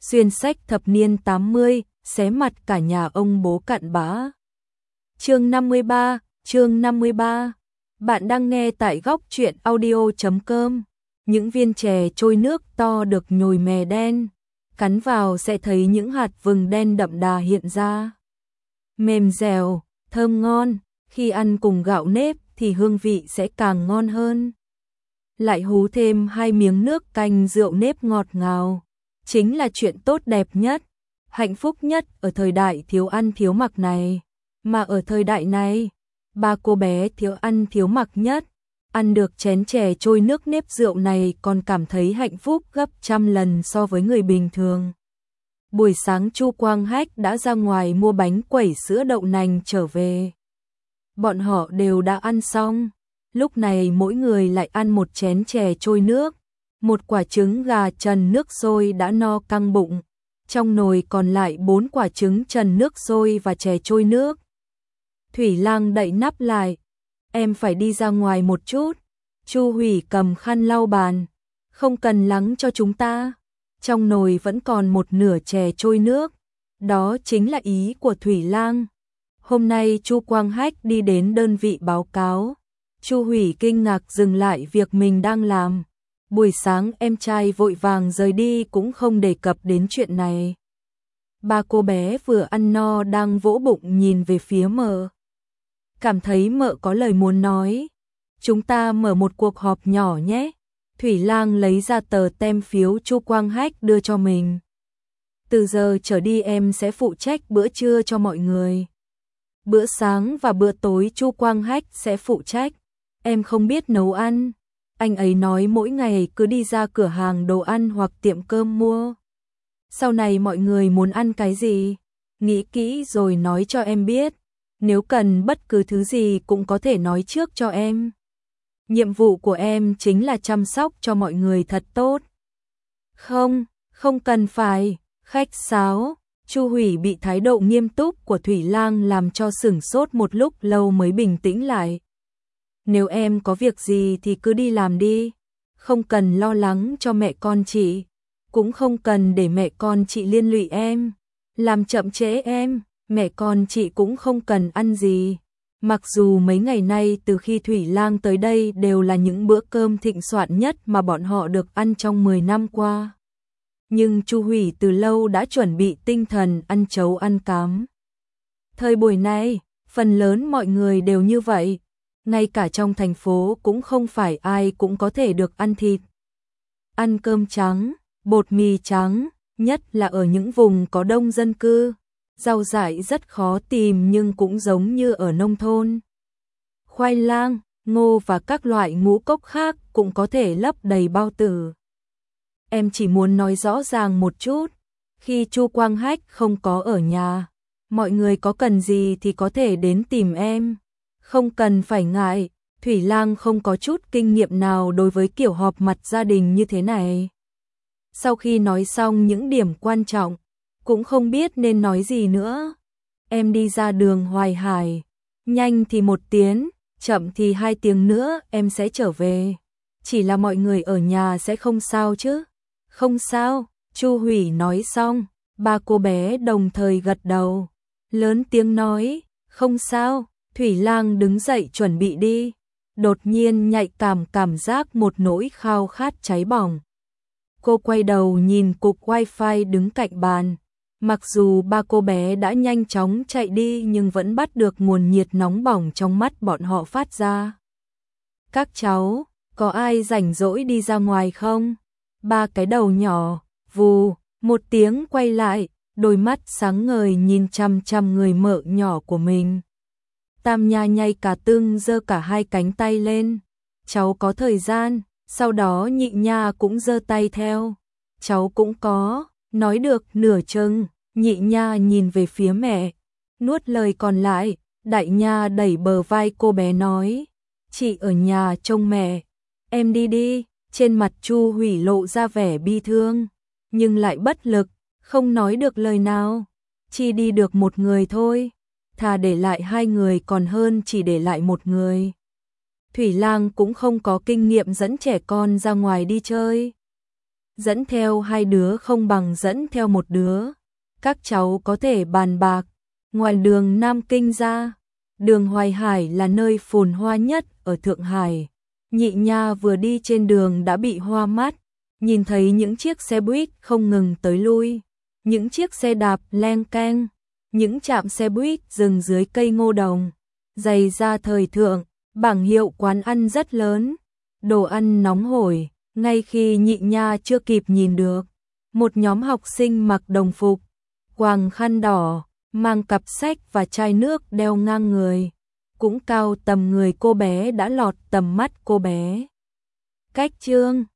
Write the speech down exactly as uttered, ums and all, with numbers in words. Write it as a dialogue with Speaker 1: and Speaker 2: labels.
Speaker 1: xuyên sách thập niên tám mươi, xé mặt cả nhà ông bố cặn bã. Chương năm mươi ba, chương năm mươi ba. Bạn đang nghe tại góc truyện audio chấm com. Những viên chè trôi nước to được nhồi mè đen, cắn vào sẽ thấy những hạt vừng đen đậm đà hiện ra. Mềm dẻo, thơm ngon, khi ăn cùng gạo nếp thì hương vị sẽ càng ngon hơn. Lại hú thêm hai miếng nước canh rượu nếp ngọt ngào, chính là chuyện tốt đẹp nhất, hạnh phúc nhất ở thời đại thiếu ăn thiếu mặc này. Mà ở thời đại này, ba cô bé thiếu ăn thiếu mặc nhất, ăn được chén chè trôi nước nếp rượu này còn cảm thấy hạnh phúc gấp trăm lần so với người bình thường. Buổi sáng Chu Quang Hách đã ra ngoài mua bánh quẩy sữa đậu nành trở về. Bọn họ đều đã ăn xong, lúc này mỗi người lại ăn một chén chè trôi nước, một quả trứng gà trần nước sôi đã no căng bụng, trong nồi còn lại bốn quả trứng trần nước sôi và chè trôi nước. Thủy Lang đậy nắp lại, em phải đi ra ngoài một chút. Chu Hủy cầm khăn lau bàn, không cần lắng cho chúng ta. Trong nồi vẫn còn một nửa chè trôi nước, đó chính là ý của Thủy Lang. Hôm nay Chu Quang Hách đi đến đơn vị báo cáo. Chu Hủy kinh ngạc dừng lại việc mình đang làm. Buổi sáng em trai vội vàng rời đi cũng không đề cập đến chuyện này. Ba cô bé vừa ăn no đang vỗ bụng nhìn về phía mợ. Cảm thấy mợ có lời muốn nói. Chúng ta mở một cuộc họp nhỏ nhé. Thủy Lang lấy ra tờ tem phiếu Chu Quang Hách đưa cho mình. Từ giờ trở đi em sẽ phụ trách bữa trưa cho mọi người. Bữa sáng và bữa tối Chu Quang Hách sẽ phụ trách. Em không biết nấu ăn. Anh ấy nói mỗi ngày cứ đi ra cửa hàng đồ ăn hoặc tiệm cơm mua. Sau này mọi người muốn ăn cái gì, nghĩ kỹ rồi nói cho em biết. Nếu cần bất cứ thứ gì cũng có thể nói trước cho em. Nhiệm vụ của em chính là chăm sóc cho mọi người thật tốt. Không, không cần phải, khách sáo. Chu Hủy bị thái độ nghiêm túc của Thủy Lang làm cho sửng sốt một lúc lâu mới bình tĩnh lại. Nếu em có việc gì thì cứ đi làm đi, không cần lo lắng cho mẹ con chị, cũng không cần để mẹ con chị liên lụy em, làm chậm trễ em, mẹ con chị cũng không cần ăn gì. Mặc dù mấy ngày nay từ khi Thủy Lang tới đây đều là những bữa cơm thịnh soạn nhất mà bọn họ được ăn trong mười năm qua. Nhưng Chu Hủy từ lâu đã chuẩn bị tinh thần ăn chấu ăn cám. Thời buổi này, phần lớn mọi người đều như vậy. Ngay cả trong thành phố cũng không phải ai cũng có thể được ăn thịt. Ăn cơm trắng, bột mì trắng, nhất là ở những vùng có đông dân cư. Rau dại rất khó tìm nhưng cũng giống như ở nông thôn. Khoai lang, ngô và các loại ngũ cốc khác cũng có thể lấp đầy bao tử. Em chỉ muốn nói rõ ràng một chút, khi Chu Quang Hách không có ở nhà, mọi người có cần gì thì có thể đến tìm em. Không cần phải ngại, Thủy Lang không có chút kinh nghiệm nào đối với kiểu họp mặt gia đình như thế này. Sau khi nói xong những điểm quan trọng, cũng không biết nên nói gì nữa. Em đi ra đường Hoài Hải, nhanh thì một tiếng, chậm thì hai tiếng nữa em sẽ trở về. Chỉ là mọi người ở nhà sẽ không sao chứ? Không sao, Chu Hủy nói xong, ba cô bé đồng thời gật đầu, lớn tiếng nói, không sao. Thủy Lang đứng dậy chuẩn bị đi, đột nhiên nhạy cảm cảm giác một nỗi khao khát cháy bỏng. Cô quay đầu nhìn cục wifi đứng cạnh bàn. Mặc dù ba cô bé đã nhanh chóng chạy đi nhưng vẫn bắt được nguồn nhiệt nóng bỏng trong mắt bọn họ phát ra. Các cháu, có ai rảnh rỗi đi ra ngoài không? Ba cái đầu nhỏ, vù, một tiếng quay lại, đôi mắt sáng ngời nhìn chăm chăm người mợ nhỏ của mình. Tam Nha nhay cả tưng giơ cả hai cánh tay lên. Cháu có thời gian, sau đó Nhị Nha cũng giơ tay theo. Cháu cũng có, nói được nửa chừng, Nhị Nha nhìn về phía mẹ, nuốt lời còn lại, Đại Nha đẩy bờ vai cô bé nói, chị ở nhà trông mẹ, em đi đi. Trên mặt Chu Hủy lộ ra vẻ bi thương, nhưng lại bất lực, không nói được lời nào. Chỉ đi được một người thôi, thà để lại hai người còn hơn chỉ để lại một người. Thủy Lang cũng không có kinh nghiệm dẫn trẻ con ra ngoài đi chơi. dẫn theo hai đứa không bằng dẫn theo một đứa. Các cháu có thể bàn bạc. Ngoài đường Nam Kinh ra, đường Hoài Hải là nơi phồn hoa nhất ở Thượng Hải. Nhị Nha vừa đi trên đường đã bị hoa mắt, nhìn thấy những chiếc xe buýt không ngừng tới lui, những chiếc xe đạp leng keng, những trạm xe buýt dừng dưới cây ngô đồng, giày da thời thượng, bảng hiệu quán ăn rất lớn, đồ ăn nóng hổi. Ngay khi Nhị Nha chưa kịp nhìn được, một nhóm học sinh mặc đồng phục, quàng khăn đỏ, mang cặp sách và chai nước đeo ngang người, cũng cao tầm người cô bé đã lọt tầm mắt cô bé. Cách Trương